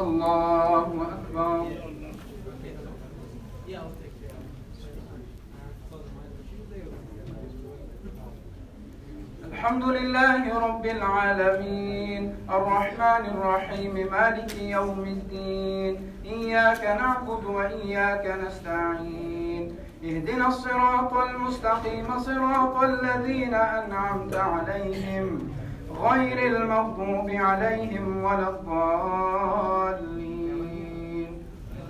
الله أكبر. الحمد لله رب العالمين الرحمن الرحيم مالك يوم الدين إياك نعبد وإياك نستعين اهدنا الصراط المستقيم صراط الذين أنعمت عليهم غير المغضوب عليهم ولا الضالين.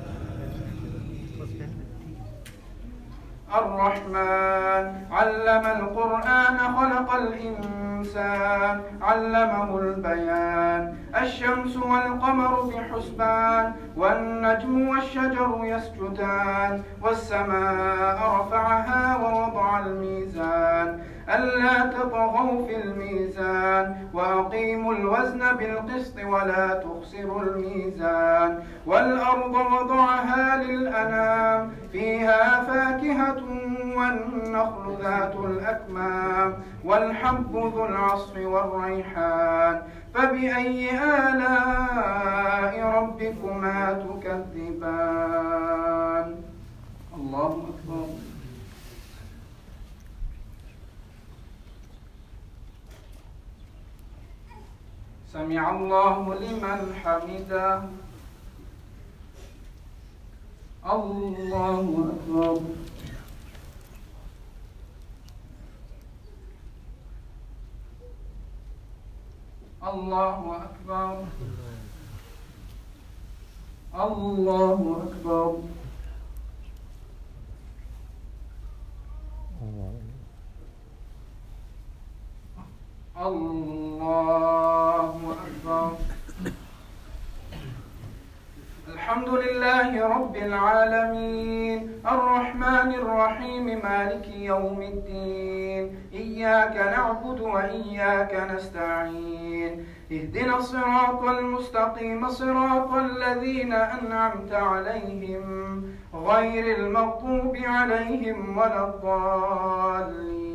الرحمن علم القرآن خلق الإنسان علمه البيان الشمس والقمر بحسبان والنجم والشجر يسجدان والسماء رفعها ووضع الميزان ألا تطغوا في الميزان وأقيموا الوزن بالقسط ولا تخسروا الميزان والأرض وضعها للأنام فيها فاكهة والنخل ذات الأكمام والحب ذو العصف والريحان فبأي آلاء ربكما تكذبان. الله أكبر. سمع الله لمن حمده. الله أكبر. الله أكبر. الله أكبر. الله أكبر. الحمد لله رب العالمين الرحمن الرحيم مالك يوم الدين إياك نعبد وإياك نستعين اهدنا الصراط المستقيم صراط الذين أنعمت عليهم غير المغضوب عليهم ولا الضالين.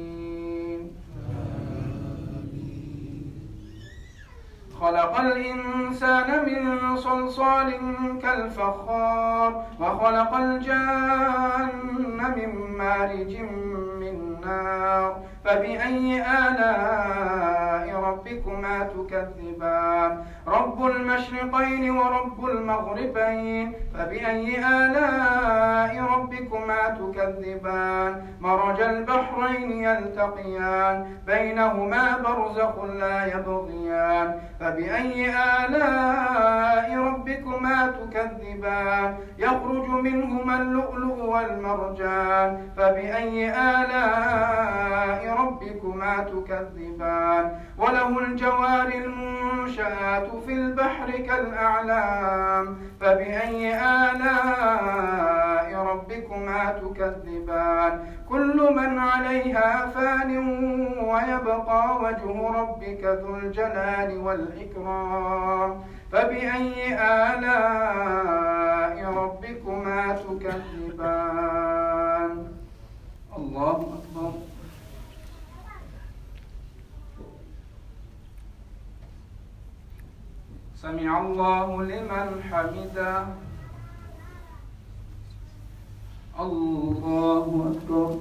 خلق الإنسان من صلصال كالفخار وخلق الجان من مارج من نار فبأي آلاء ربكما تكذبان رب المشرقين ورب المغربين فبأي آلاء ربكما تكذبان مرج البحرين يلتقيان بينهما برزخ لا يبغيان فبأي آلاء ربكما تكذبان يخرج منهما اللؤلؤ والمرجان فبأي آلاء ربكما تكذبان وله الجوار المنشآت في البحر كالأعلام فبأي آلاء ربكما تكذبان كل من عليها فان ويبقى وجه ربك ذو الجلال والإكرام فبأي آلاء ربكما تكذبان. الله أكبر. سمع الله لمن حمده. الله أكبر.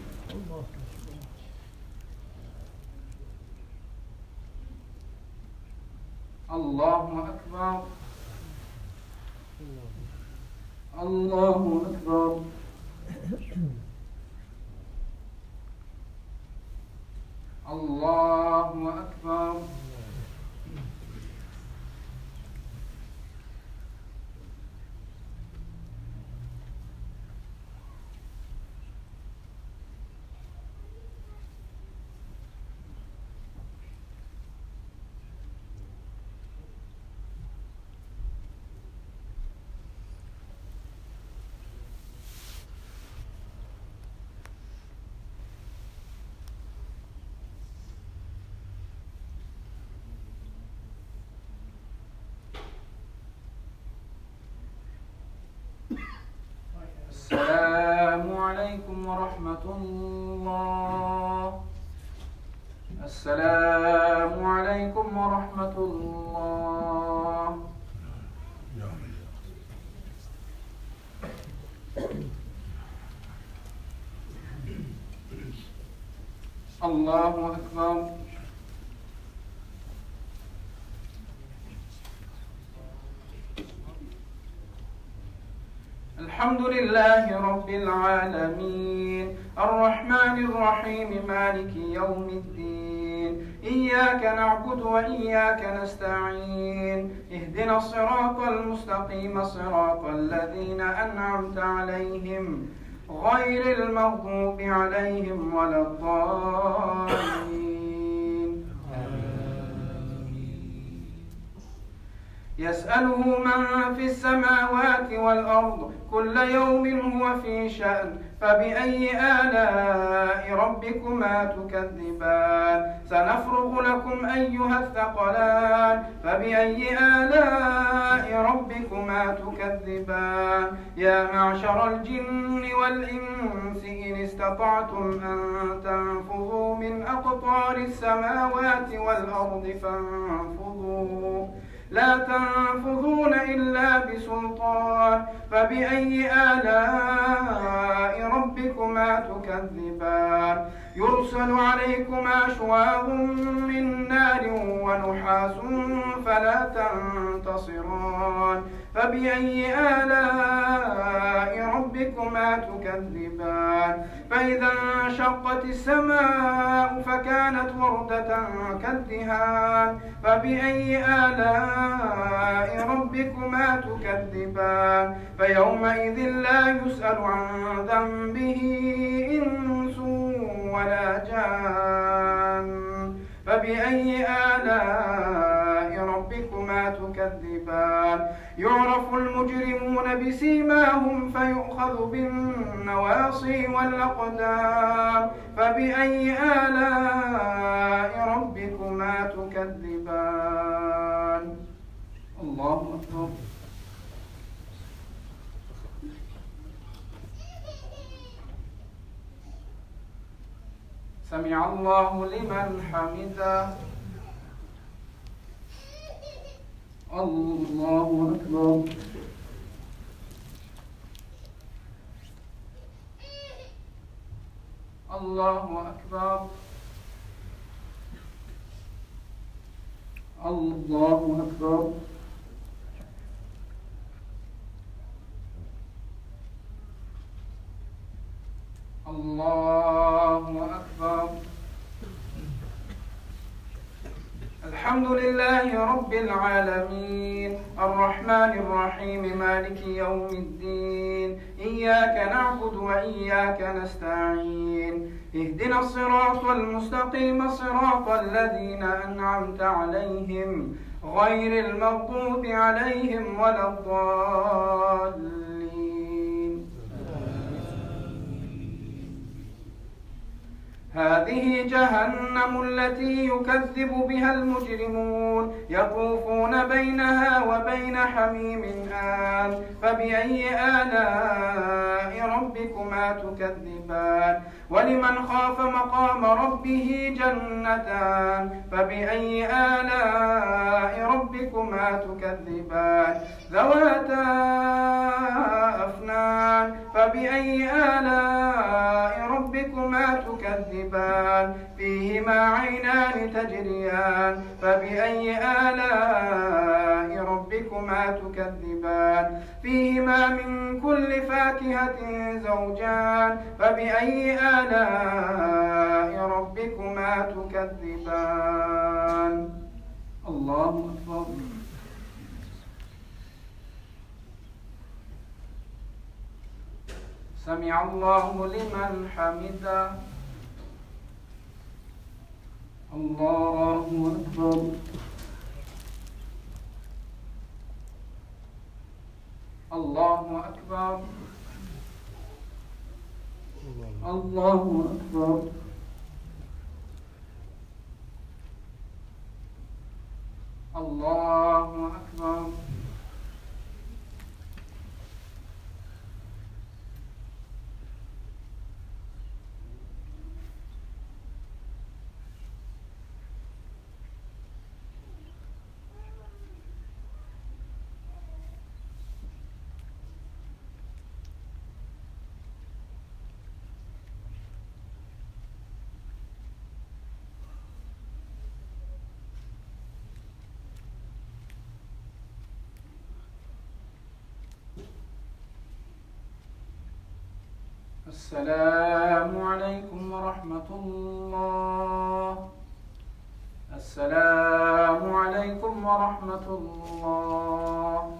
الله أكبر. الله أكبر. الله أكبر. السلام عليكم ورحمة الله. السلام عليكم ورحمة الله. الله أكبر. الحمد لله رب العالمين الرحمن الرحيم مالك يوم الدين إياك نعبد وإياك نستعين اهدنا الصراط المستقيم صراط الذين أنعمت عليهم غير المغضوب عليهم ولا الضالين. يسأله من في السماوات والأرض كل يوم هو في شأن فبأي آلاء ربكما تكذبان سنفرغ لكم أيها الثقلان فبأي آلاء ربكما تكذبان يا معشر الجن والإنس إن استطعتم أن تنفذوا من أقطار السماوات والأرض فانفذوا لا تنفذون إلا بسلطان فبأي آلاء ربكما تكذبان يرسل عليكما شواظ من نار ونحاس فلا تنتصران فبأي آلاء ربكما تكذبان فإذا انشقت السماء فكانت وردة كالدهان فبأي آلاء ربكما تكذبان فيومئذ لا يسأل عن ذنبه إنس ولا جان فبأي آلاء ربكما تكذبان يعرف المجرمون بسيماهم فيؤخذ بالنواصي والأقدام فبأي آلاء ربكما تكذبان. الله أكبر. سمع الله لمن حمده. الله أكبر. الله أكبر. الله أكبر. الله أكبر. الحمد لله رب العالمين الرحمن الرحيم مالك يوم الدين إياك نعبد وإياك نستعين اهدنا الصراط المستقيم صراط الذين أنعمت عليهم غير المغضوب عليهم ولا الضالين. هذه جهنم التي يكذب بها المجرمون يطوفون بينها وبين حميم آن فبأي آلاء ربكما تكذبان ولمن خاف مقام ربه جنتان فبأي آلاء ربكما تكذبان ذواتا أفنان فبأي آلاء ربكما تكذبان فيهما عينان تجريان فبأي آلاء ربكما تكذبان فيهما من كل فاكهة زوجان فبأي آلاء ربكما تكذبان. الله أكبر. سمع الله لمن حمده. الله أكبر. الله أكبر. الله أكبر. الله أكبر. السلام عليكم ورحمة الله. السلام عليكم ورحمة الله.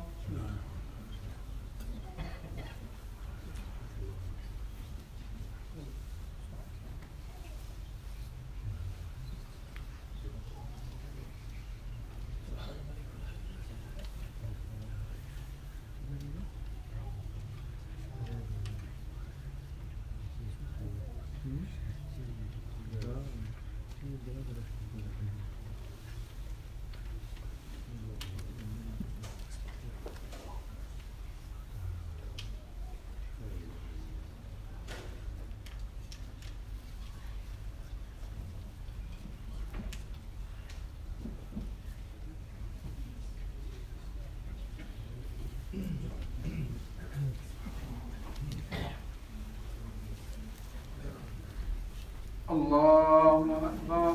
الله أكبر.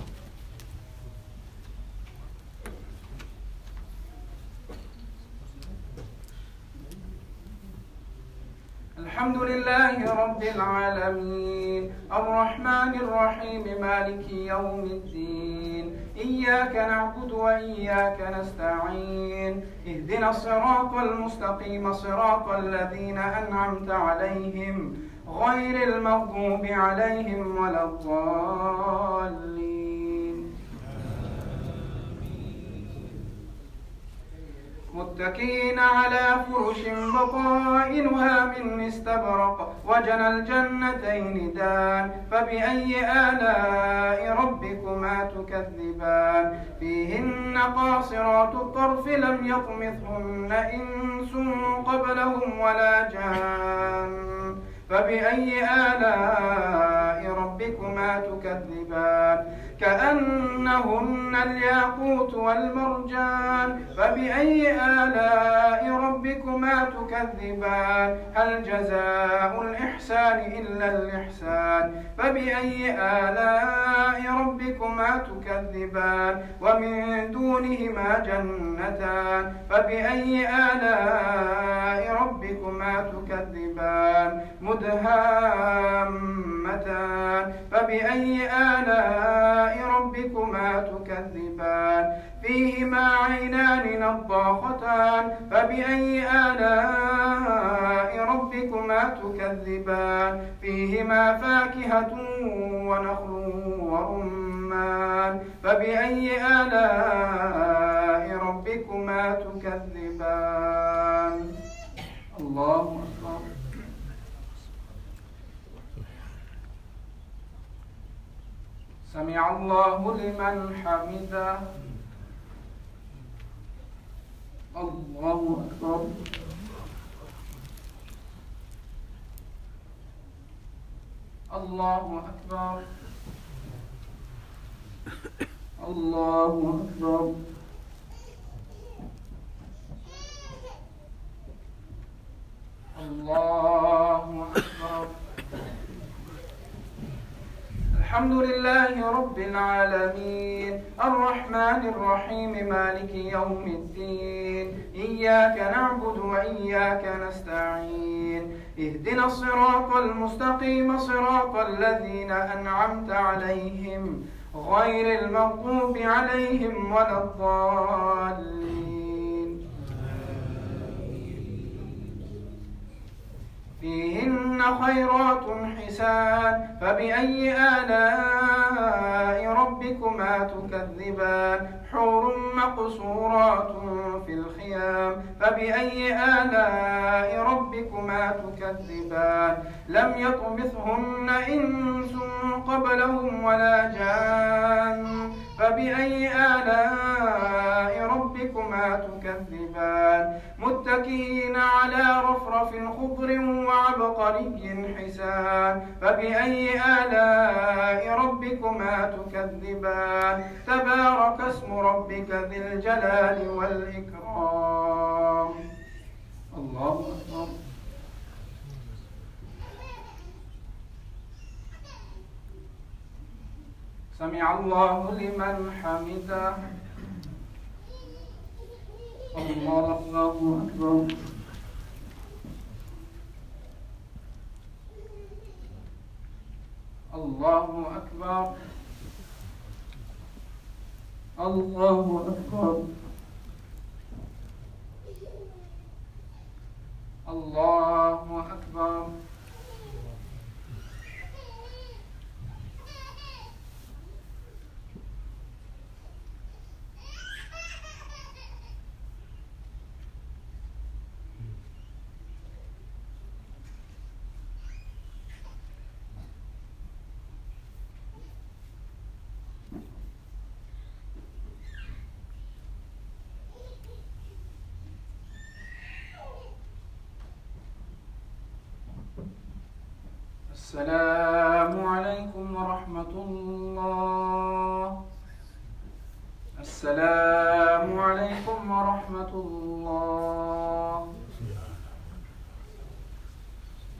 الحمد لله رب العالمين الرحمن الرحيم مالك يوم الدين إياك نعبد وإياك نستعين اهدنا الصراط المستقيم صراط الذين أنعمت عليهم غير المغضوب عليهم ولا الضالين. متكئين على فرش بطائنها من استبرق وجنى الجنتين دان فبأي آلاء ربكما تكذبان فيهن قاصرات الطرف لم يطمثهن إنس قبلهم ولا جان فبأي آلاء ربكما تكذبان كأنهن الياقوت والمرجان فبأي آلاء ربكما تكذبان هل جزاء الإحسان إلا الإحسان فبأي آلاء ربكما تكذبان ومن دونهما جنتان فبأي آلاء ربكما تكذبان مدهامتان فبأي آلاء ربكما تكذبان فيهما عينان نضاختان فبأي آلاء ربكما تكذبان فيهما فاكهة ونخل ورمان فبأي آلاء ربكما تكذبان. الله أكبر. سمع الله لمن حمده. الله أكبر. الله أكبر. الله أكبر. الله أكبر. الحمد لله رب العالمين الرحمن الرحيم مالك يوم الدين إياك نعبد وإياك نستعين اهدنا الصراط المستقيم صراط الذين أنعمت عليهم غير المغضوب عليهم ولا الضالين. فيهن خيرات حسان فبأي آلاء ربكما تكذبان حور مقصورات في الخيام فبأي آلاء ربكما تكذبان لم يطمثهن إنس قبلهم ولا جان فبأي آلاء ربكما تكذبان متكئين على رفرف خضر وعبقري حسان فبأي آلاء ربكما تكذبان تبارك اسم ربك ذي الجلال والإكرام. الله أكبر. سمع الله لمن حمده. الله أكبر. الله أكبر. الله أكبر. الله أكبر. السلام عليكم ورحمة الله. السلام عليكم ورحمة الله.